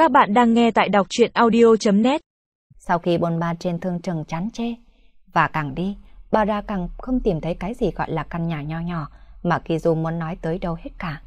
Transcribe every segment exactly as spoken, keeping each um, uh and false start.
Các bạn đang nghe tại đọc truyện audio chấm net. Sau khi bôn ba trên thương trường chán chê, và càng đi, bà ra càng không tìm thấy cái gì gọi là căn nhà nho nhỏ mà Kizu muốn nói tới đâu hết cả.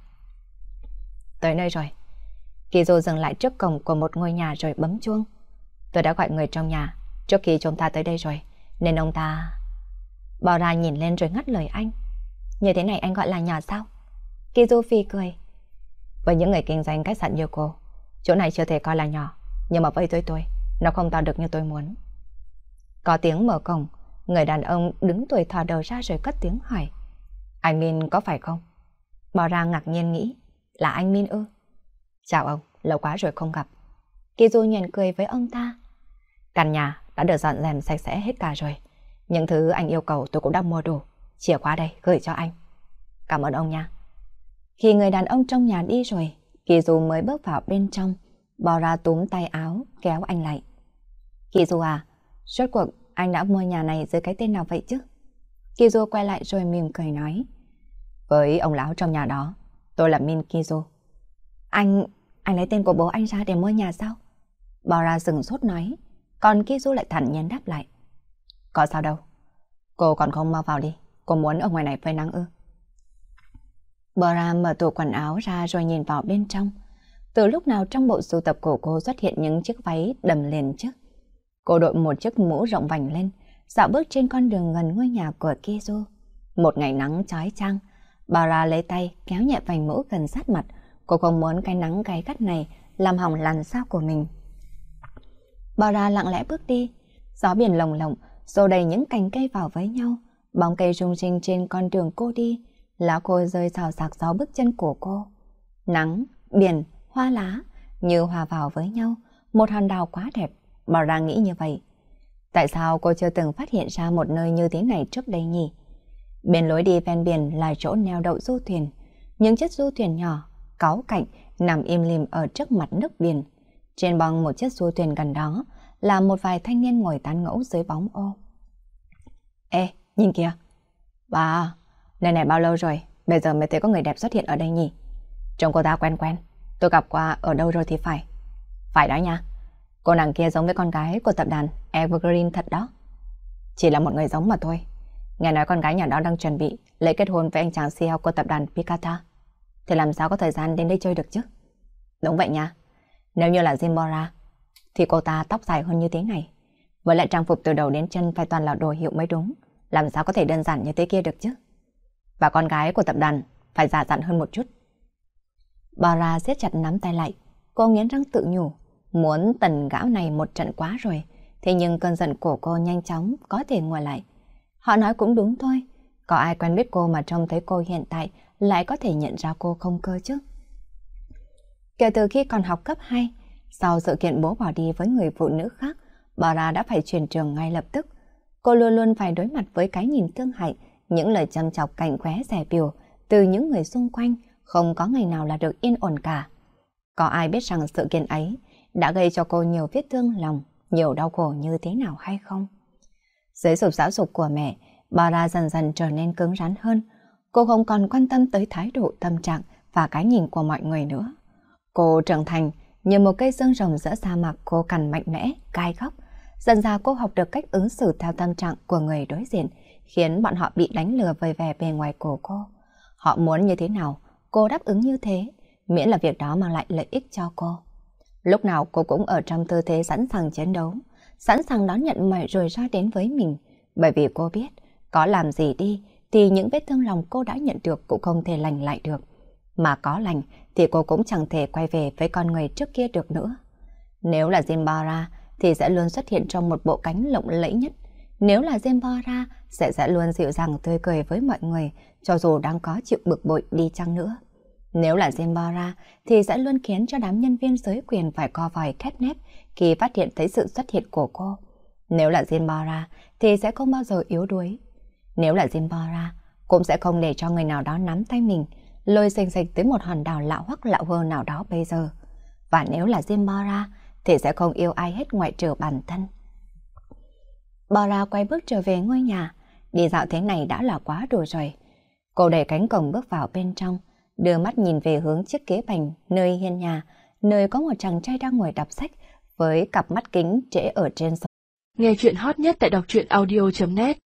Tới nơi rồi. Kizu dừng lại trước cổng của một ngôi nhà rồi bấm chuông. Tôi đã gọi người trong nhà trước khi chúng ta tới đây rồi, nên ông ta... Bà ra nhìn lên rồi ngắt lời anh. Như thế này anh gọi là nhỏ sao? Kizu phi cười. Với những người kinh doanh khách sạn như cô, chỗ này chưa thể coi là nhỏ, nhưng mà với tôi tôi, nó không to được như tôi muốn. Có tiếng mở cổng, người đàn ông đứng tuổi thò đầu ra rồi cất tiếng hỏi. Anh Min có phải không? Bò ra ngạc nhiên nghĩ, là anh Min ư? Chào ông, lâu quá rồi không gặp. Kizu nhìn cười với ông ta. Căn nhà đã được dọn dẹp sạch sẽ hết cả rồi. Những thứ anh yêu cầu tôi cũng đã mua đủ. Chìa khóa đây, gửi cho anh. Cảm ơn ông nha. Khi người đàn ông trong nhà đi rồi, Kizu mới bước vào bên trong. Bò ra túm tay áo, kéo anh lại. Kizu à, rốt cuộc anh đã mua nhà này dưới cái tên nào vậy chứ? Kizu quay lại rồi mỉm cười nói. Với ông lão trong nhà đó, tôi là Min Kizu. Anh, anh lấy tên của bố anh ra để mua nhà sao? Bò ra sừng sốt nói. Còn Kizu lại thản nhiên đáp lại. Có sao đâu. Cô còn không mau vào đi. Cô muốn ở ngoài này phơi nắng ư? Bò ra mở tủ quần áo ra rồi nhìn vào bên trong. Từ lúc nào trong bộ sưu tập của cô xuất hiện những chiếc váy đầm liền chứ? Cô đội một chiếc mũ rộng vành lên, dạo bước trên con đường gần ngôi nhà của Kizu. Một ngày nắng chói chang, bà ra lấy tay kéo nhẹ vành mũ gần sát mặt. Cô không muốn cái nắng gay gắt này làm hỏng làn da của mình. Bà ra lặng lẽ bước đi, gió biển lồng lộng xô đầy những cành cây vào với nhau, bóng cây rung rinh trên con đường cô đi, lá khô rơi xào xạc gió bước chân của cô. Nắng, biển, hoa lá như hòa vào với nhau, một hòn đảo quá đẹp. Bà ra nghĩ như vậy. Tại sao cô chưa từng phát hiện ra một nơi như thế này trước đây nhỉ? Bên lối đi ven biển là chỗ neo đậu du thuyền. Những chiếc du thuyền nhỏ, cáu cạnh, nằm im lìm ở trước mặt nước biển. Trên bong một chiếc du thuyền gần đó là một vài thanh niên ngồi tán gẫu dưới bóng ô. Ê, nhìn kìa. Bà, nơi này bao lâu rồi? Bây giờ mới thấy có người đẹp xuất hiện ở đây nhỉ? Trông cô ta quen quen. Tôi gặp qua ở đâu rồi thì phải. Phải đó nha. Cô nàng kia giống với con gái của tập đoàn Evergreen thật đó. Chỉ là một người giống mà thôi. Nghe nói con gái nhà đó đang chuẩn bị lễ kết hôn với anh chàng xê e ô của tập đoàn Picata. Thì làm sao có thời gian đến đây chơi được chứ? Đúng vậy nha. Nếu như là Zimbora thì cô ta tóc dài hơn như thế này. Với lại trang phục từ đầu đến chân phải toàn là đồ hiệu mới đúng. Làm sao có thể đơn giản như thế kia được chứ? Và con gái của tập đoàn phải già dặn hơn một chút. Bora siết chặt nắm tay lại. Cô nghiến răng tự nhủ. Muốn tần gã này một trận quá rồi. Thế nhưng cơn giận của cô nhanh chóng có thể nguôi lại. Họ nói cũng đúng thôi. Có ai quen biết cô mà trông thấy cô hiện tại lại có thể nhận ra cô không cơ chứ? Kể từ khi còn học cấp hai, sau sự kiện bố bỏ đi với người phụ nữ khác, Bora đã phải chuyển trường ngay lập tức. Cô luôn luôn phải đối mặt với cái nhìn thương hại, những lời châm chọc cạnh khóe rẻ biểu từ những người xung quanh, không có ngày nào là được yên ổn cả. Có ai biết rằng sự kiện ấy đã gây cho cô nhiều vết thương lòng, nhiều đau khổ như thế nào hay không? Dưới sự giáo dục của mẹ, Bora dần dần trở nên cứng rắn hơn. Cô không còn quan tâm tới thái độ, tâm trạng và cái nhìn của mọi người nữa. Cô trưởng thành như một cây xương rồng giữa sa mạc, khô cằn mạnh mẽ, gai góc. Dần dà cô học được cách ứng xử theo tâm trạng của người đối diện, khiến bọn họ bị đánh lừa vơi vẻ bề ngoài của cô. Họ muốn như thế nào, cô đáp ứng như thế, miễn là việc đó mang lại lợi ích cho cô. Lúc nào cô cũng ở trong tư thế sẵn sàng chiến đấu, sẵn sàng đón nhận mọi rủi ro đến với mình, bởi vì cô biết, có làm gì đi thì những vết thương lòng cô đã nhận được cũng không thể lành lại được. Mà có lành thì cô cũng chẳng thể quay về với con người trước kia được nữa. Nếu là Zimbora thì sẽ luôn xuất hiện trong một bộ cánh lộng lẫy nhất. Nếu là Zimbora sẽ sẽ luôn dịu dàng tươi cười với mọi người, cho dù đang có chịu bực bội đi chăng nữa. Nếu là Zimbora thì sẽ luôn khiến cho đám nhân viên giới quyền phải co vòi khép nép khi phát hiện thấy sự xuất hiện của cô. Nếu là Zimbora thì sẽ không bao giờ yếu đuối. Nếu là Zimbora cũng sẽ không để cho người nào đó nắm tay mình, lôi xềnh xệch tới một hòn đảo lạ hoắc lạ hơ nào đó bây giờ. Và nếu là Zimbora thì sẽ không yêu ai hết ngoại trừ bản thân. Bora quay bước trở về ngôi nhà. Đi dạo thế này đã là quá đủ rồi. Cô đẩy cánh cổng bước vào bên trong, đưa mắt nhìn về hướng chiếc ghế bành nơi hiên nhà, nơi có một chàng trai đang ngồi đọc sách với cặp mắt kính trễ ở trên. Nghe chuyện hot nhất tại đọc truyện audio chấm net.